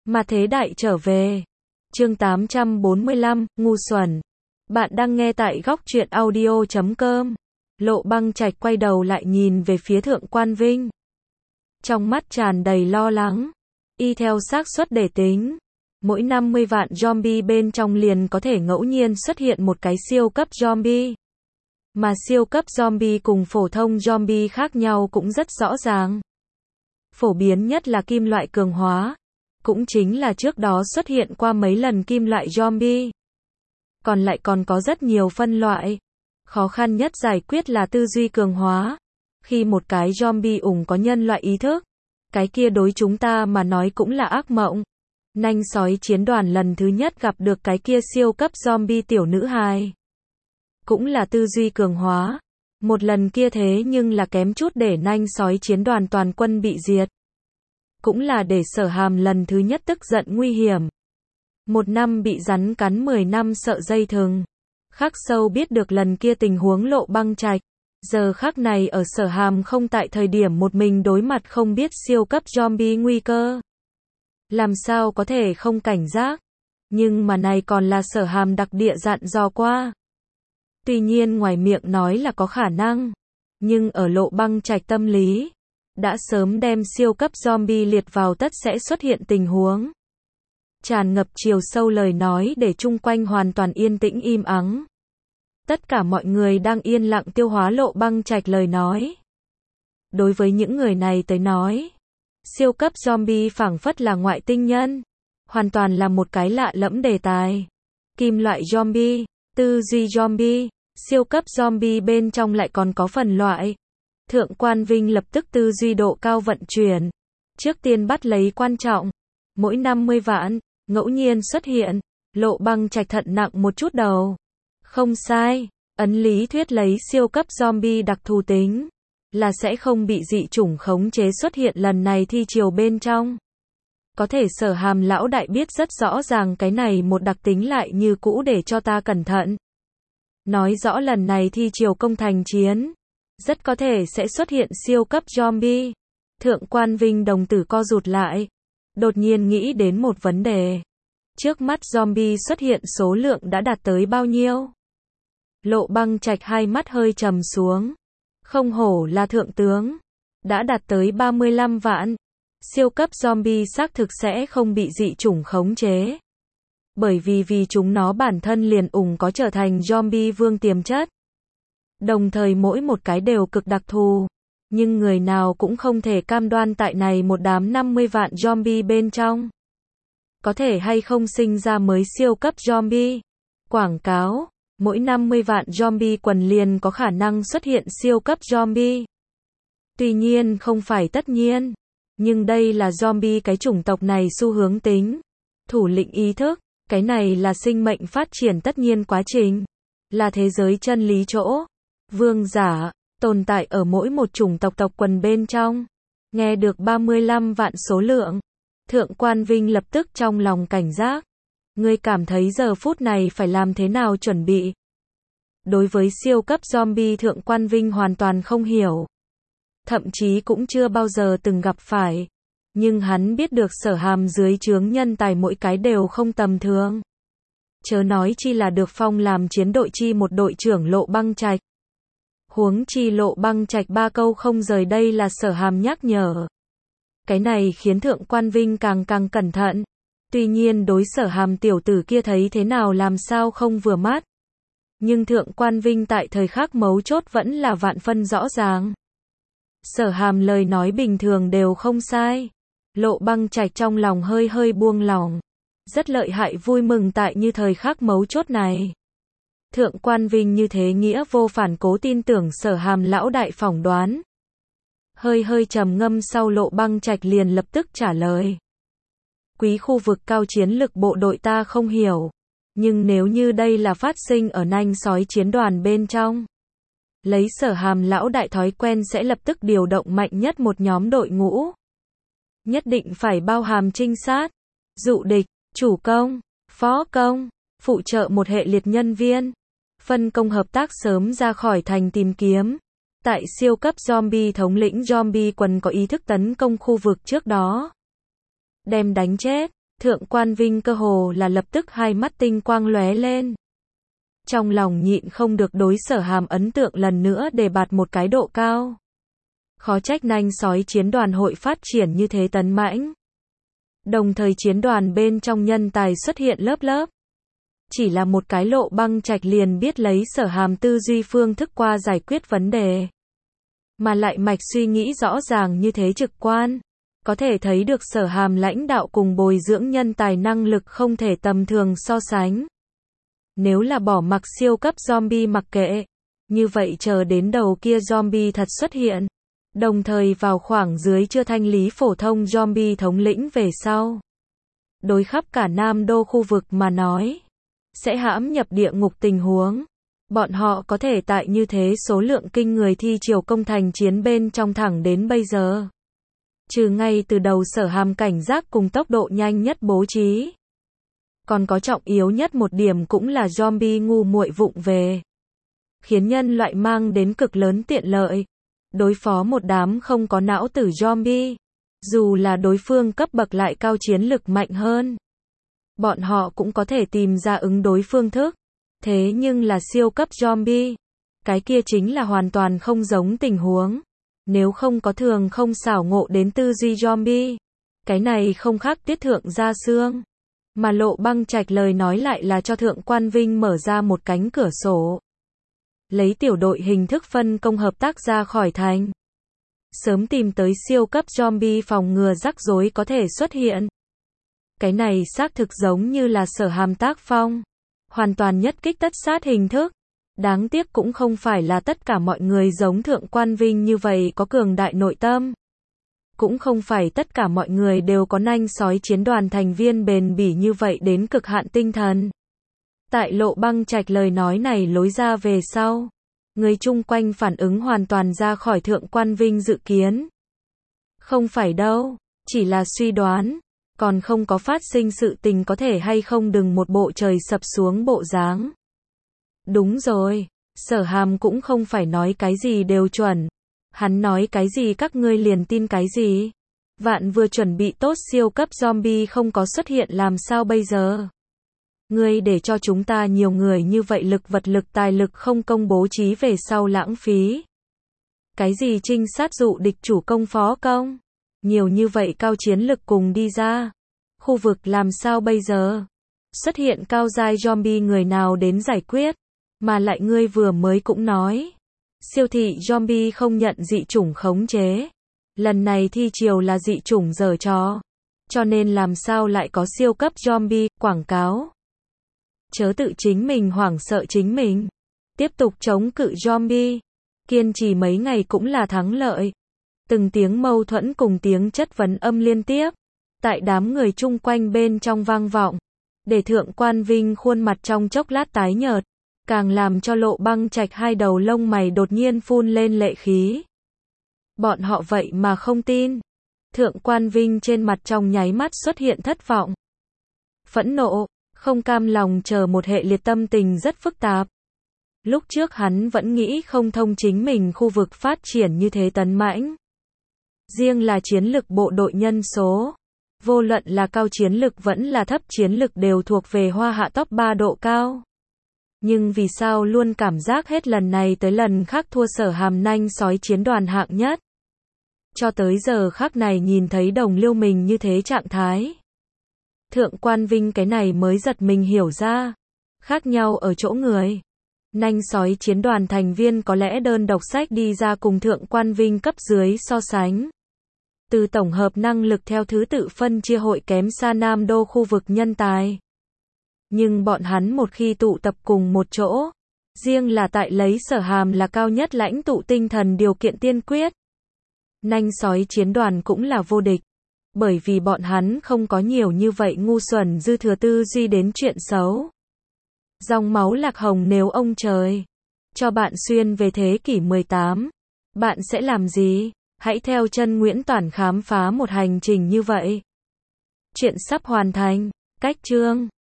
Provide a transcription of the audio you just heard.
Mà thế đại trở về. Chương 845, ngu xuẩn. Bạn đang nghe tại góc truyện audio.com. Lộ Băng Trạch quay đầu lại nhìn về phía Thượng Quan Vinh. Trong mắt tràn đầy lo lắng. Y theo xác suất để tính, mỗi 50 vạn zombie bên trong liền có thể ngẫu nhiên xuất hiện một cái siêu cấp zombie. Mà siêu cấp zombie cùng phổ thông zombie khác nhau cũng rất rõ ràng. Phổ biến nhất là kim loại cường hóa, cũng chính là trước đó xuất hiện qua mấy lần kim loại zombie. Còn lại còn có rất nhiều phân loại. Khó khăn nhất giải quyết là tư duy cường hóa. Khi một cái zombie có nhân loại ý thức, cái kia đối chúng ta mà nói cũng là ác mộng. Nanh sói chiến đoàn lần thứ nhất gặp được cái kia siêu cấp zombie tiểu nữ hài. Cũng là tư duy cường hóa. Một lần kia thế nhưng là kém chút để nanh sói chiến đoàn toàn quân bị diệt. Cũng là để Sở Hàm lần thứ nhất tức giận nguy hiểm. 1 năm bị rắn cắn 10 năm sợ dây thừng. Khắc sâu biết được lần kia tình huống Lộ Băng Trạch. Giờ khắc này ở Sở Hàm không tại thời điểm một mình đối mặt không biết siêu cấp zombie nguy cơ. Làm sao có thể không cảnh giác. Nhưng mà này còn là Sở Hàm đặc địa dặn dò qua. Tuy nhiên ngoài miệng nói là có khả năng. Nhưng ở Lộ Băng Trạch tâm lý, đã sớm đem siêu cấp zombie liệt vào tất sẽ xuất hiện tình huống. Tràn ngập chiều sâu lời nói để chung quanh hoàn toàn yên tĩnh im ắng. Tất cả mọi người đang yên lặng tiêu hóa Lộ Băng Trạch lời nói. Đối với những người này tới nói, siêu cấp zombie phảng phất là ngoại tinh nhân. Hoàn toàn là một cái lạ lẫm đề tài. Kim loại zombie, tư duy zombie, siêu cấp zombie bên trong lại còn có phần loại. Thượng Quan Vinh lập tức tư duy độ cao vận chuyển. Trước tiên bắt lấy quan trọng. Mỗi 50 vạn, ngẫu nhiên xuất hiện. Lộ Băng Trạch thận nặng một chút đầu. Không sai, ấn lý thuyết lấy siêu cấp zombie đặc thù tính. Là sẽ không bị dị chủng khống chế xuất hiện lần này thi triều bên trong. Có thể Sở Hàm lão đại biết rất rõ ràng cái này một đặc tính lại như cũ để cho ta cẩn thận. Nói rõ lần này thi triều công thành chiến. Rất có thể sẽ xuất hiện siêu cấp zombie. Thượng Quan Vinh đồng tử co rụt lại. Đột nhiên nghĩ đến một vấn đề. Trước mắt zombie xuất hiện số lượng đã đạt tới bao nhiêu? Lộ Băng Trạch hai mắt hơi trầm xuống. Không hổ là thượng tướng. Đã đạt tới 35 vạn. Siêu cấp zombie xác thực sẽ không bị dị chủng khống chế. Bởi vì chúng nó bản thân liền có trở thành zombie vương tiềm chất. Đồng thời mỗi một cái đều cực đặc thù. Nhưng người nào cũng không thể cam đoan tại này một đám 50 vạn zombie bên trong. Có thể hay không sinh ra mới siêu cấp zombie. Quảng cáo, mỗi 50 vạn zombie quần liền có khả năng xuất hiện siêu cấp zombie. Tuy nhiên không phải tất nhiên. Nhưng đây là zombie cái chủng tộc này xu hướng tính. Thủ lĩnh ý thức, cái này là sinh mệnh phát triển tất nhiên quá trình. Là thế giới chân lý chỗ. Vương giả, tồn tại ở mỗi một chủng tộc quần bên trong. Nghe được 35 vạn số lượng. Thượng Quan Vinh lập tức trong lòng cảnh giác. Ngươi cảm thấy giờ phút này phải làm thế nào chuẩn bị? Đối với siêu cấp zombie Thượng Quan Vinh hoàn toàn không hiểu. Thậm chí cũng chưa bao giờ từng gặp phải. Nhưng hắn biết được Sở Hàm dưới trướng nhân tài mỗi cái đều không tầm thường. Chớ nói chi là được phong làm chiến đội chi một đội trưởng Lộ Băng Trạch. Huống chi Lộ Băng Trạch 3 câu không rời đây là Sở Hàm nhắc nhở. Cái này khiến Thượng Quan Vinh càng cẩn thận. Tuy nhiên đối Sở Hàm tiểu tử kia thấy thế nào làm sao không vừa mắt. Nhưng Thượng Quan Vinh tại thời khắc mấu chốt vẫn là vạn phân rõ ràng. Sở Hàm lời nói bình thường đều không sai. Lộ Băng Trạch trong lòng hơi buông lỏng. Rất lợi hại vui mừng tại như thời khắc mấu chốt này. Thượng Quan Vinh như thế nghĩa vô phản cố tin tưởng Sở Hàm lão đại phỏng đoán. Hơi trầm ngâm sau Lộ Băng Trạch liền lập tức trả lời. Quý khu vực cao chiến lực bộ đội ta không hiểu. Nhưng nếu như đây là phát sinh ở nanh sói chiến đoàn bên trong. Lấy Sở Hàm lão đại thói quen sẽ lập tức điều động mạnh nhất một nhóm đội ngũ. Nhất định phải bao hàm trinh sát, dụ địch, chủ công, phó công, phụ trợ một hệ liệt nhân viên. Phân công hợp tác sớm ra khỏi thành tìm kiếm. Tại siêu cấp zombie thống lĩnh zombie quần có ý thức tấn công khu vực trước đó. Đem đánh chết, Thượng quan Vinh cơ hồ là lập tức hai mắt tinh quang lóe lên. Trong lòng nhịn không được đối Sở Hàm ấn tượng lần nữa đề bạt một cái độ cao. Khó trách nanh sói chiến đoàn hội phát triển như thế tấn mãnh. Đồng thời chiến đoàn bên trong nhân tài xuất hiện lớp lớp. Chỉ là một cái Lộ Băng Trạch liền biết lấy Sở Hàm tư duy phương thức qua giải quyết vấn đề. Mà lại mạch suy nghĩ rõ ràng như thế trực quan. Có thể thấy được Sở Hàm lãnh đạo cùng bồi dưỡng nhân tài năng lực không thể tầm thường so sánh. Nếu là bỏ mặc siêu cấp zombie mặc kệ, như vậy chờ đến đầu kia zombie thật xuất hiện. Đồng thời vào khoảng dưới chưa thanh lý phổ thông zombie thống lĩnh về sau. Đối khắp cả Nam Đô khu vực mà nói, sẽ hãm nhập địa ngục tình huống. Bọn họ có thể tại như thế số lượng kinh người thi triều công thành chiến bên trong thẳng đến bây giờ. Trừ ngay từ đầu Sở Hàm cảnh giác cùng tốc độ nhanh nhất bố trí. Còn có trọng yếu nhất một điểm cũng là zombie ngu muội vụng về. Khiến nhân loại mang đến cực lớn tiện lợi. Đối phó một đám không có não tử zombie. Dù là đối phương cấp bậc lại cao chiến lực mạnh hơn. Bọn họ cũng có thể tìm ra ứng đối phương thức. Thế nhưng là siêu cấp zombie. Cái kia chính là hoàn toàn không giống tình huống. Nếu không có thường không xảo ngộ đến tư duy zombie. Cái này không khác tiết thượng ra xương. Mà Lộ Băng Trạch lời nói lại là cho Thượng quan Vinh mở ra một cánh cửa sổ. Lấy tiểu đội hình thức phân công hợp tác ra khỏi thành. Sớm tìm tới siêu cấp zombie phòng ngừa rắc rối có thể xuất hiện. Cái này xác thực giống như là Sở Hàm tác phong. Hoàn toàn nhất kích tất sát hình thức. Đáng tiếc cũng không phải là tất cả mọi người giống Thượng quan Vinh như vậy có cường đại nội tâm. Cũng không phải tất cả mọi người đều có nanh sói chiến đoàn thành viên bền bỉ như vậy đến cực hạn tinh thần. Tại Lộ Băng Trạch lời nói này lối ra về sau, người chung quanh phản ứng hoàn toàn ra khỏi Thượng quan Vinh dự kiến. Không phải đâu, chỉ là suy đoán, còn không có phát sinh sự tình có thể hay không đừng một bộ trời sập xuống bộ dáng. Đúng rồi, Sở Hàm cũng không phải nói cái gì đều chuẩn. Hắn nói cái gì các ngươi liền tin cái gì. Vạn vừa chuẩn bị tốt siêu cấp zombie không có xuất hiện làm sao bây giờ. Ngươi để cho chúng ta nhiều người như vậy lực vật lực tài lực không công bố trí về sau lãng phí. Cái gì trinh sát dụ địch chủ công phó công. Nhiều như vậy cao chiến lực cùng đi ra. Khu vực làm sao bây giờ. Xuất hiện cao giai zombie người nào đến giải quyết. Mà lại ngươi vừa mới cũng nói. Siêu thị zombie không nhận dị chủng khống chế. Lần này thi triều là dị chủng giở trò. Cho nên làm sao lại có siêu cấp zombie, quảng cáo. Chớ tự chính mình hoảng sợ chính mình. Tiếp tục chống cự zombie. Kiên trì mấy ngày cũng là thắng lợi. Từng tiếng mâu thuẫn cùng tiếng chất vấn âm liên tiếp. Tại đám người chung quanh bên trong vang vọng. Để Thượng quan Vinh khuôn mặt trong chốc lát tái nhợt. Càng làm cho Lộ Băng Trạch hai đầu lông mày đột nhiên phun lên lệ khí. Bọn họ vậy mà không tin. Thượng quan Vinh trên mặt trong nháy mắt xuất hiện thất vọng. Phẫn nộ, không cam lòng chờ một hệ liệt tâm tình rất phức tạp. Lúc trước hắn vẫn nghĩ không thông chính mình khu vực phát triển như thế tấn mãnh. Riêng là chiến lực bộ đội nhân số. Vô luận là cao chiến lực vẫn là thấp chiến lực đều thuộc về hoa hạ top 3 độ cao. Nhưng vì sao luôn cảm giác hết lần này tới lần khác thua Sở Hàm nanh sói chiến đoàn hạng nhất. Cho tới giờ khắc này nhìn thấy đồng liêu mình như thế trạng thái. Thượng quan Vinh cái này mới giật mình hiểu ra. Khác nhau ở chỗ người. Nanh sói chiến đoàn thành viên có lẽ đơn độc sách đi ra cùng Thượng quan Vinh cấp dưới so sánh. Từ tổng hợp năng lực theo thứ tự phân chia hội kém xa Nam Đô khu vực nhân tài. Nhưng bọn hắn một khi tụ tập cùng một chỗ, riêng là tại lấy Sở Hàm là cao nhất lãnh tụ tinh thần điều kiện tiên quyết. Nanh sói chiến đoàn cũng là vô địch. Bởi vì bọn hắn không có nhiều như vậy ngu xuẩn dư thừa tư duy đến chuyện xấu. Dòng máu lạc hồng nếu ông trời cho bạn xuyên về thế kỷ 18, bạn sẽ làm gì? Hãy theo chân Nguyễn Toản khám phá một hành trình như vậy. Chuyện sắp hoàn thành. Cách chương